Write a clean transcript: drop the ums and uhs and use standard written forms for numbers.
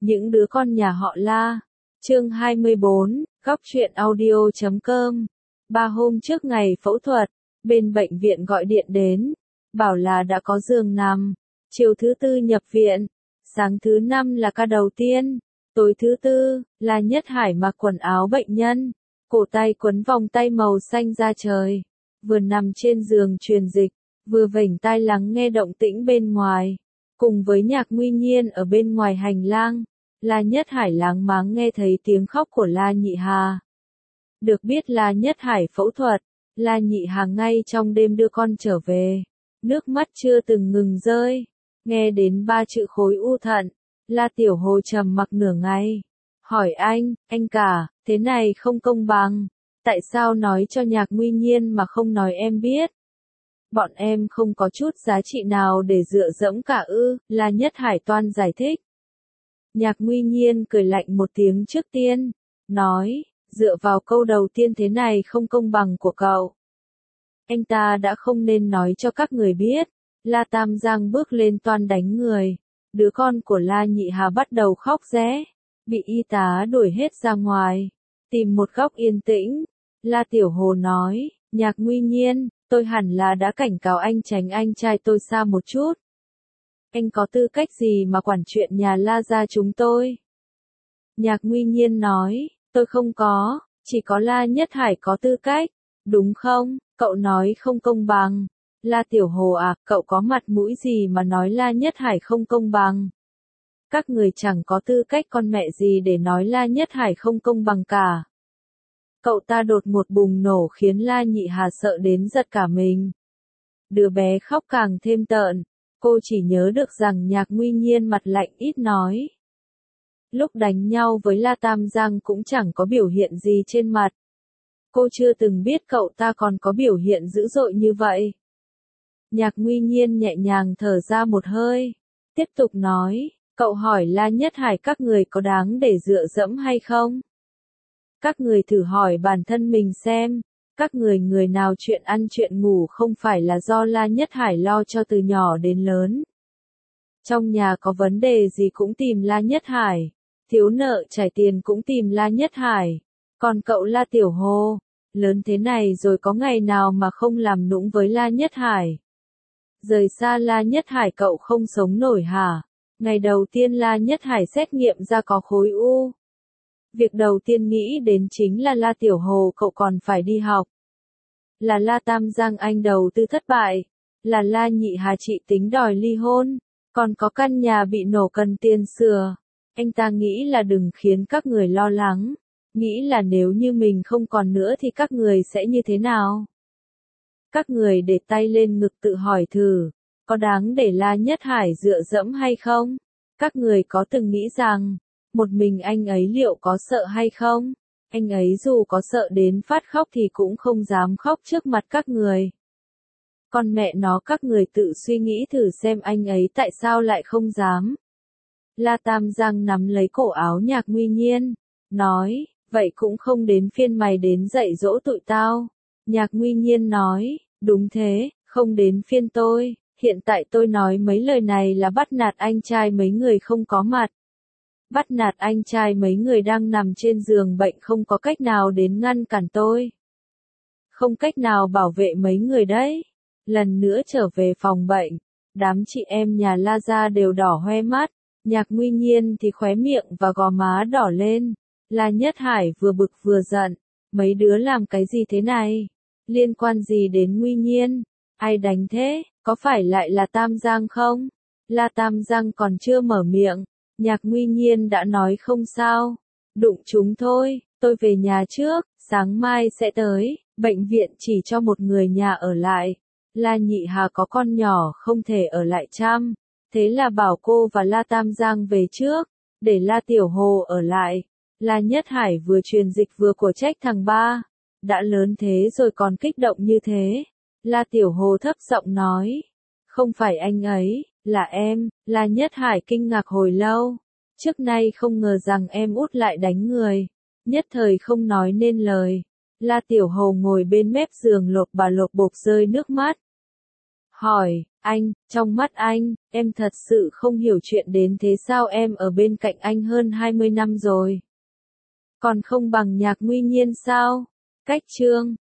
Những đứa con nhà họ La. Chương 24, góc truyện audio.com. 3 hôm trước ngày phẫu thuật, bên bệnh viện gọi điện đến, bảo là đã có giường nằm. Chiều thứ tư nhập viện, sáng thứ năm là ca đầu tiên. Tối thứ tư, La Nhất Hải mặc quần áo bệnh nhân, cổ tay quấn vòng tay màu xanh da trời, vừa nằm trên giường truyền dịch, vừa vểnh tai lắng nghe động tĩnh bên ngoài. Cùng với Nhạc Nguy Nhiên ở bên ngoài hành lang, La Nhất Hải láng máng nghe thấy tiếng khóc của La Nhị Hà. Được biết La Nhất Hải phẫu thuật, La Nhị Hà ngay trong đêm đưa con trở về, nước mắt chưa từng ngừng rơi. Nghe đến 3 chữ khối u thận, La Tiểu Hồ trầm mặc nửa ngày, hỏi anh cả, thế này không công bằng, tại sao nói cho Nhạc Nguy Nhiên mà không nói em biết? Bọn em không có chút giá trị nào để dựa dẫm cả ư? La Nhất Hải toan giải thích. Nhạc Nguy Nhiên cười lạnh một tiếng trước tiên, nói, dựa vào câu đầu tiên thế này không công bằng của cậu. Anh ta đã không nên nói cho các người biết. La Tam Giang bước lên toan đánh người. Đứa con của La Nhị Hà bắt đầu khóc ré, bị y tá đuổi hết ra ngoài, tìm một góc yên tĩnh. La Tiểu Hồ nói, Nhạc Nguy Nhiên, tôi hẳn là đã cảnh cáo anh tránh anh trai tôi xa một chút. Anh có tư cách gì mà quản chuyện nhà La gia chúng tôi? Nhạc Nguy Nhiên nói, tôi không có, chỉ có La Nhất Hải có tư cách, đúng không? Cậu nói không công bằng. La Tiểu Hồ à, cậu có mặt mũi gì mà nói La Nhất Hải không công bằng? Các người chẳng có tư cách con mẹ gì để nói La Nhất Hải không công bằng cả. Cậu ta đột một bùng nổ khiến La Nhị Hà sợ đến giật cả mình. Đứa bé khóc càng thêm tợn, cô chỉ nhớ được rằng Nhạc Nguy Nhiên mặt lạnh ít nói. Lúc đánh nhau với La Tam Giang cũng chẳng có biểu hiện gì trên mặt. Cô chưa từng biết cậu ta còn có biểu hiện dữ dội như vậy. Nhạc Nguy Nhiên nhẹ nhàng thở ra một hơi, tiếp tục nói, cậu hỏi La Nhất Hải các người có đáng để dựa dẫm hay không? Các người thử hỏi bản thân mình xem, các người nào chuyện ăn chuyện ngủ không phải là do La Nhất Hải lo cho từ nhỏ đến lớn. Trong nhà có vấn đề gì cũng tìm La Nhất Hải, thiếu nợ trải tiền cũng tìm La Nhất Hải, còn cậu La Tiểu Hồ, lớn thế này rồi có ngày nào mà không làm nũng với La Nhất Hải? Rời xa La Nhất Hải cậu không sống nổi hả? Ngày đầu tiên La Nhất Hải xét nghiệm ra có khối u. Việc đầu tiên nghĩ đến chính là La Tiểu Hồ cậu còn phải đi học. Là La Tam Giang anh đầu tư thất bại. Là La Nhị Hà chị tính đòi ly hôn. Còn có căn nhà bị nổ cần tiền sửa. Anh ta nghĩ là đừng khiến các người lo lắng. Nghĩ là nếu như mình không còn nữa thì các người sẽ như thế nào? Các người để tay lên ngực tự hỏi thử, có đáng để La Nhất Hải dựa dẫm hay không? Các người có từng nghĩ rằng, một mình anh ấy liệu có sợ hay không? Anh ấy dù có sợ đến phát khóc thì cũng không dám khóc trước mặt các người. Con mẹ nó các người tự suy nghĩ thử xem anh ấy tại sao lại không dám. La Tam Giang nắm lấy cổ áo Nhạc Nguy Nhiên, nói, vậy cũng không đến phiên mày đến dạy dỗ tụi tao. Nhạc Nguy Nhiên nói, đúng thế, không đến phiên tôi, hiện tại tôi nói mấy lời này là bắt nạt anh trai mấy người không có mặt. Bắt nạt anh trai mấy người đang nằm trên giường bệnh không có cách nào đến ngăn cản tôi. Không cách nào bảo vệ mấy người đấy. Lần nữa trở về phòng bệnh, đám chị em nhà La gia đều đỏ hoe mắt, Nhạc Nguy Nhiên thì khóe miệng và gò má đỏ lên. La Nhất Hải vừa bực vừa giận, mấy đứa làm cái gì thế này? Liên quan gì đến Nguy Nhiên? Ai đánh thế? Có phải lại là Tam Giang không? La Tam Giang còn chưa mở miệng, Nhạc Nguy Nhiên đã nói không sao. Đụng chúng thôi, tôi về nhà trước, sáng mai sẽ tới, bệnh viện chỉ cho một người nhà ở lại. La Nhị Hà có con nhỏ không thể ở lại chăm, thế là bảo cô và La Tam Giang về trước, để La Tiểu Hồ ở lại. La Nhất Hải vừa truyền dịch vừa của trách thằng ba. Đã lớn thế rồi còn kích động như thế. La Tiểu Hồ thấp giọng nói. Không phải anh ấy, là em. La Nhất Hải kinh ngạc hồi lâu. Trước nay không ngờ rằng em út lại đánh người. Nhất thời không nói nên lời. La Tiểu Hồ ngồi bên mép giường lột bà lột bột rơi nước mắt. hỏi, anh, trong mắt anh, em thật sự không hiểu chuyện đến thế sao, em ở bên cạnh anh hơn 20 năm rồi. Còn không bằng Nhạc Nguy Nhiên sao? Cách chương